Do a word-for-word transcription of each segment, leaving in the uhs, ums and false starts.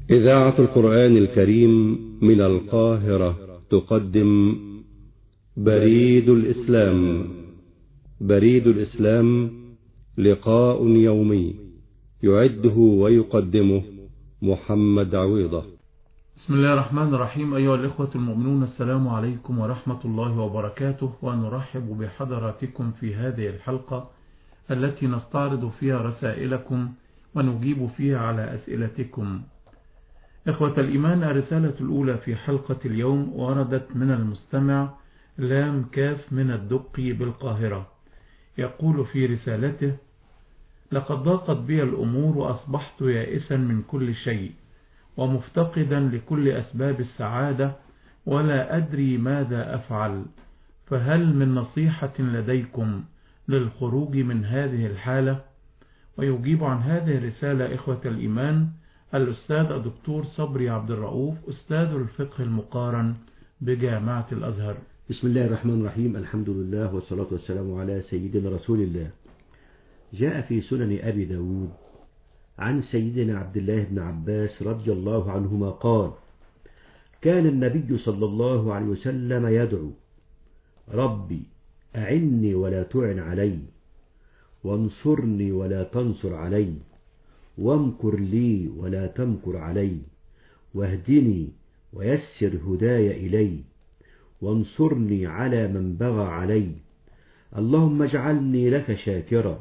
إذاعة القرآن الكريم من القاهرة تقدم بريد الإسلام. بريد الإسلام لقاء يومي يعده ويقدمه محمد عويضة. بسم الله الرحمن الرحيم. أيها الإخوة المؤمنون، السلام عليكم ورحمة الله وبركاته، ونرحب بحضراتكم في هذه الحلقة التي نستعرض فيها رسائلكم ونجيب فيها على أسئلتكم. إخوة الإيمان، الرسالة الأولى في حلقة اليوم وردت من المستمع لام كاف من الدقي بالقاهرة. يقول في رسالته: لقد ضاقت بي الأمور وأصبحت يائسا من كل شيء ومفتقدا لكل أسباب السعادة ولا أدري ماذا أفعل، فهل من نصيحة لديكم للخروج من هذه الحالة؟ ويجيب عن هذه الرسالة إخوة الإيمان الأستاذ الدكتور صبري عبد الرؤوف، أستاذ الفقه المقارن بجامعة الأزهر. بسم الله الرحمن الرحيم. الحمد لله والصلاة والسلام على سيدنا رسول الله. جاء في سنن أبي داود عن سيدنا عبد الله بن عباس رضي الله عنهما قال: كان النبي صلى الله عليه وسلم يدعو: ربي أعني ولا تعن علي، وانصرني ولا تنصر علي، وامكر لي ولا تمكر علي، واهدني ويسر هداي إلي، وانصرني على من بغى علي، اللهم اجعلني لك شاكرا،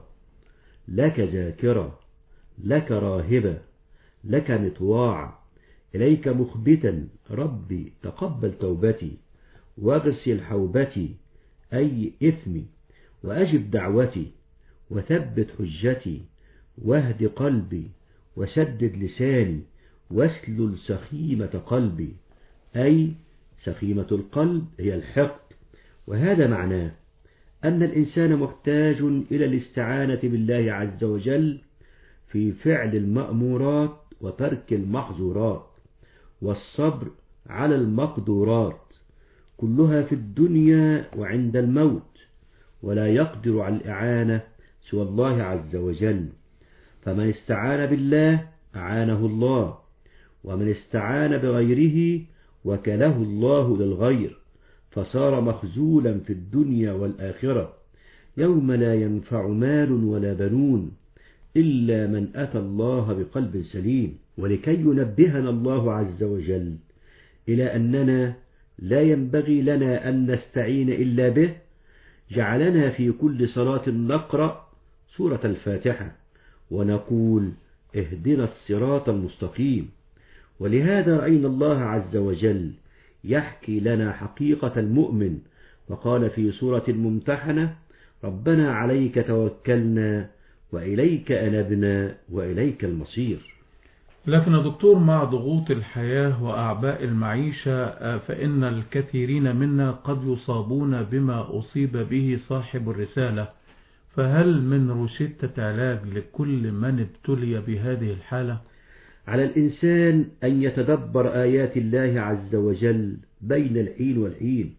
لك ذاكرا، لك راهبا، لك مطواعا، إليك مخبتا، ربي تقبل توبتي، واغسل حوبتي أي إثمي، وأجب دعوتي، وثبت حجتي، واهد قلبي، وسدد لساني، واسلل سخيمة قلبي، أي سخيمة القلب هي الحقد. وهذا معناه أن الإنسان محتاج إلى الاستعانة بالله عز وجل في فعل المأمورات وترك المحظورات، والصبر على المقدورات، كلها في الدنيا وعند الموت، ولا يقدر على الإعانة سوى الله عز وجل. فمن استعان بالله أعانه الله، ومن استعان بغيره وكله الله للغير، فصار مخزولا في الدنيا والآخرة، يوم لا ينفع مال ولا بنون إلا من أتى الله بقلب سليم. ولكي ينبهنا الله عز وجل إلى أننا لا ينبغي لنا أن نستعين إلا به، جعلنا في كل صلاة نقرأ سورة الفاتحة ونقول: اهدنا الصراط المستقيم. ولهذا رأينا الله عز وجل يحكي لنا حقيقة المؤمن، وقال في سورة الممتحنة: ربنا عليك توكلنا وإليك أنبنا وإليك المصير. لكن دكتور، مع ضغوط الحياة وأعباء المعيشة فإن الكثيرين منا قد يصابون بما أصيب به صاحب الرسالة، فهل من روشتة علاج لكل من ابتلي بهذه الحالة؟ على الإنسان أن يتدبر آيات الله عز وجل بين الحين والحين،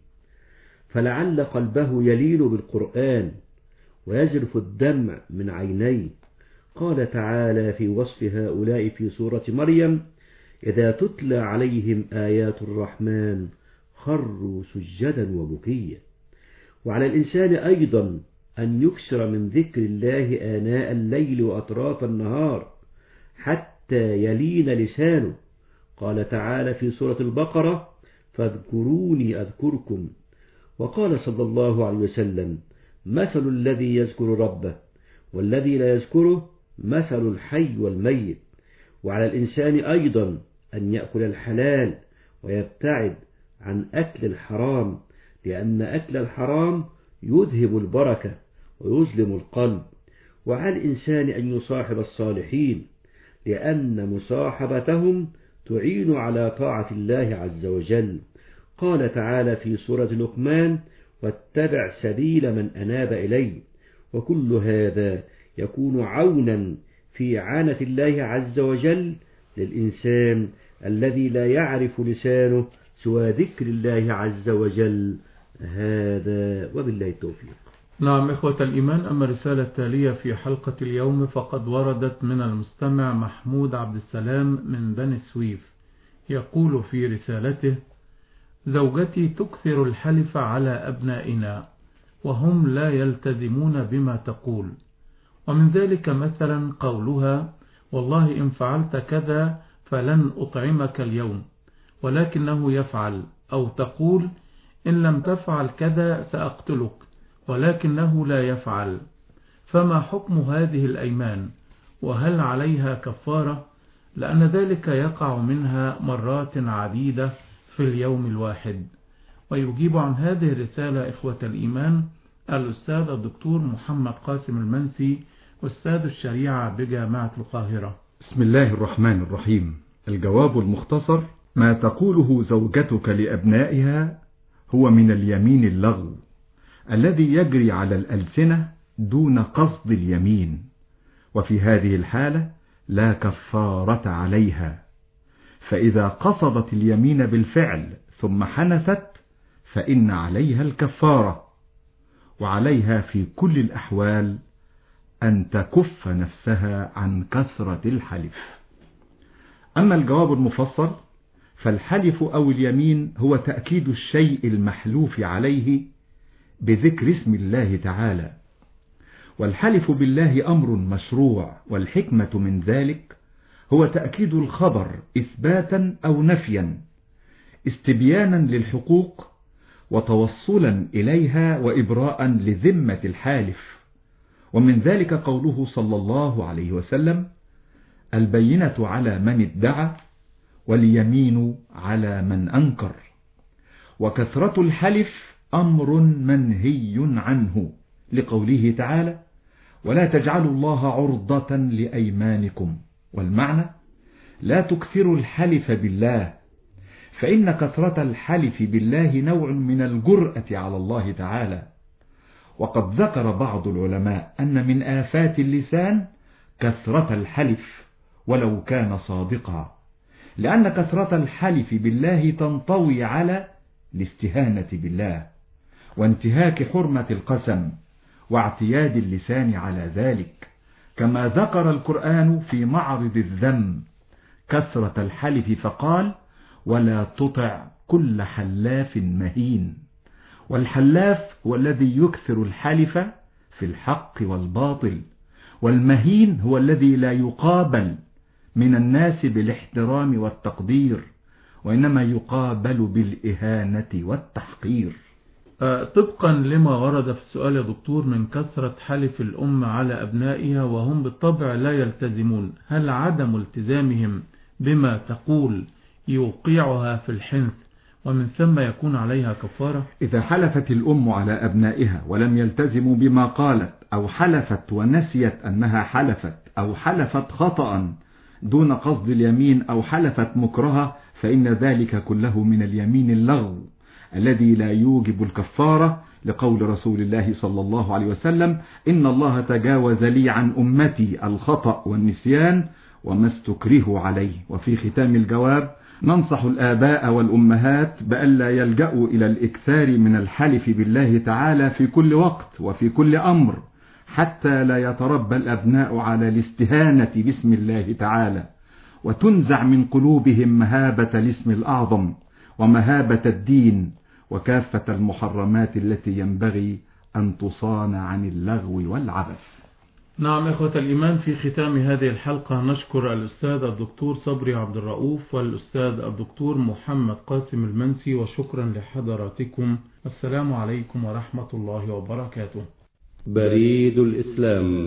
فلعل قلبه يلين بالقرآن ويزرف الدمع من عينيه. قال تعالى في وصف هؤلاء في سورة مريم: إذا تتلى عليهم آيات الرحمن خروا سجدا وبكيا. وعلى الإنسان أيضا أن يكثر من ذكر الله آناء الليل وأطراف النهار حتى يلين لسانه. قال تعالى في سورة البقرة: فاذكروني أذكركم. وقال صلى الله عليه وسلم: مثل الذي يذكر ربه والذي لا يذكره مثل الحي والميت. وعلى الإنسان أيضا أن يأكل الحلال ويبتعد عن أكل الحرام، لأن أكل الحرام يذهب البركة ويظلم القلب. وعلى الإنسان أن يصاحب الصالحين، لأن مصاحبتهم تعين على طاعة الله عز وجل. قال تعالى في سورة لقمان: واتبع سبيل من أناب إلي. وكل هذا يكون عونا في إعانة الله عز وجل للإنسان الذي لا يعرف لسانه سوى ذكر الله عز وجل. هذا وبالله التوفيق. نعم إخوة الإيمان، أما الرسالة التالية في حلقة اليوم فقد وردت من المستمع محمود عبد السلام من بني سويف، يقول في رسالته: زوجتي تكثر الحلف على أبنائنا وهم لا يلتزمون بما تقول، ومن ذلك مثلا قولها: والله إن فعلت كذا فلن أطعمك اليوم، ولكنه يفعل، أو تقول: إن لم تفعل كذا سأقتلك، ولكنه لا يفعل. فما حكم هذه الأيمان؟ وهل عليها كفارة؟ لأن ذلك يقع منها مرات عديدة في اليوم الواحد. ويجيب عن هذه الرسالة إخوة الإيمان الأستاذ الدكتور محمد قاسم المنسي، أستاذ الشريعة بجامعة القاهرة. بسم الله الرحمن الرحيم. الجواب المختصر: ما تقوله زوجتك لأبنائها هو من اليمين اللغو الذي يجري على الألسنة دون قصد اليمين، وفي هذه الحالة لا كفارة عليها، فإذا قصدت اليمين بالفعل ثم حنثت فإن عليها الكفارة، وعليها في كل الأحوال أن تكف نفسها عن كثرة الحلف. أما الجواب المفصل فالحلف أو اليمين هو تأكيد الشيء المحلوف عليه بذكر اسم الله تعالى، والحلف بالله أمر مشروع، والحكمة من ذلك هو تأكيد الخبر إثباتا أو نفيا، استبيانا للحقوق وتوصلا إليها وإبراء لذمة الحالف. ومن ذلك قوله صلى الله عليه وسلم: البينة على من ادعى واليمين على من أنكر. وكثرة الحلف أمر منهي عنه لقوله تعالى: ولا تجعلوا الله عرضة لأيمانكم. والمعنى: لا تكثروا الحلف بالله، فإن كثرة الحلف بالله نوع من الجرأة على الله تعالى. وقد ذكر بعض العلماء أن من آفات اللسان كثرة الحلف ولو كان صادقا، لأن كثرة الحلف بالله تنطوي على الاستهانة بالله وانتهاك حرمة القسم واعتياد اللسان على ذلك، كما ذكر القرآن في معرض الذم كثرة الحلف فقال: ولا تطع كل حلاف مهين. والحلاف هو الذي يكثر الحلف في الحق والباطل، والمهين هو الذي لا يقابل من الناس بالاحترام والتقدير، وإنما يقابل بالإهانة والتحقير. طبقا لما ورد في السؤال يا دكتور من كثرة حلف الأم على أبنائها وهم بالطبع لا يلتزمون، هل عدم التزامهم بما تقول يوقعها في الحنث ومن ثم يكون عليها كفارة؟ إذا حلفت الأم على أبنائها ولم يلتزموا بما قالت، أو حلفت ونسيت أنها حلفت، أو حلفت خطأ دون قصد اليمين، أو حلفت مكرها، فإن ذلك كله من اليمين اللغو الذي لا يوجب الكفارة، لقول رسول الله صلى الله عليه وسلم: إن الله تجاوز لي عن أمتي الخطأ والنسيان وما استكرهوا عليه. وفي ختام الجواب ننصح الآباء والأمهات بألا يلجأوا إلى الإكثار من الحلف بالله تعالى في كل وقت وفي كل أمر، حتى لا يتربى الأبناء على الاستهانة باسم الله تعالى، وتنزع من قلوبهم مهابة الاسم الأعظم ومهابة الدين وكافة المحرمات التي ينبغي أن تصان عن اللغو والعبث. نعم إخوة الإيمان، في ختام هذه الحلقة نشكر الأستاذ الدكتور صبري عبد الرؤوف والأستاذ الدكتور محمد قاسم المنسي، وشكرا لحضراتكم. السلام عليكم ورحمة الله وبركاته. بريد الإسلام.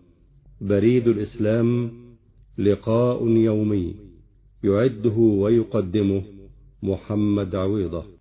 بريد الإسلام لقاء يومي يعده ويقدمه محمد عويضة.